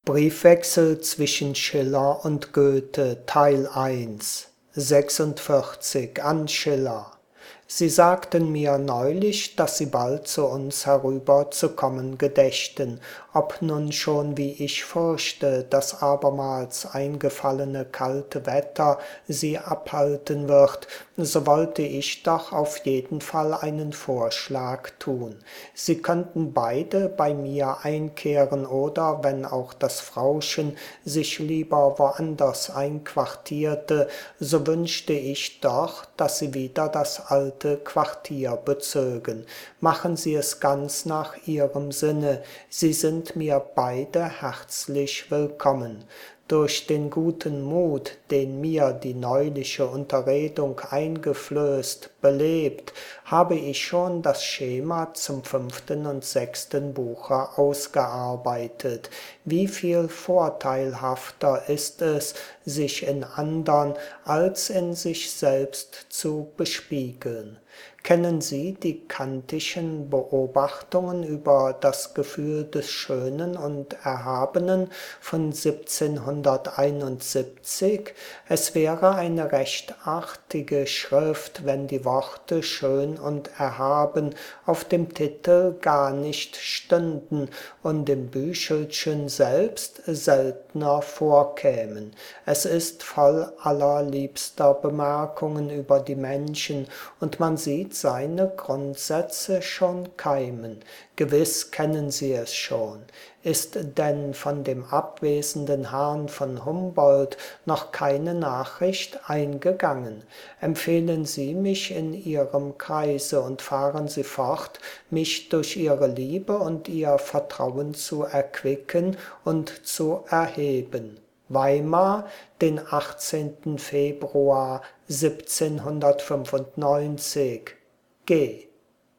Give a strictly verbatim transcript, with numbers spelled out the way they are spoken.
Briefwechsel zwischen Schiller und Goethe, Teil eins, sechsundvierzig an Schiller. Sie sagten mir neulich, dass Sie bald zu uns herüber zu kommen gedächten. Ob nun schon, wie ich fürchte, das abermals eingefallene kalte Wetter Sie abhalten wird, so wollte ich doch auf jeden Fall einen Vorschlag tun. Sie könnten beide bei mir einkehren oder, wenn auch das Frauchen sich lieber woanders einquartierte, so wünschte ich doch, dass Sie wieder das alte Quartier bezögen. Machen Sie es ganz nach Ihrem Sinne, Sie sind mir beide herzlich willkommen. Durch den guten Mut, den mir die neuliche Unterredung eingeflößt, belebt, habe ich schon das Schema zum fünften und sechsten Buche ausgearbeitet. Wie viel vorteilhafter ist es, sich in andern als in sich selbst zu bespiegeln. Kennen Sie die kantischen Beobachtungen über das Gefühl des Schönen und Erhabenen von siebzehnhunderteinundsiebzig? Es wäre eine recht artige Schrift, wenn die Worte schön und erhaben auf dem Titel gar nicht stünden und im Büchelchen selbst seltener vorkämen. Es ist voll allerliebster Bemerkungen über die Menschen und man sieht seine Grundsätze schon keimen. Gewiss kennen Sie es schon. Ist denn von dem abwesenden Herrn von Humboldt noch keine Nachricht eingegangen? Empfehlen Sie mich in Ihrem Kreise und fahren Sie fort, mich durch Ihre Liebe und Ihr Vertrauen zu erquicken und zu erheben. Weimar, den achtzehnten Februar siebzehnhundertfünfundneunzig. G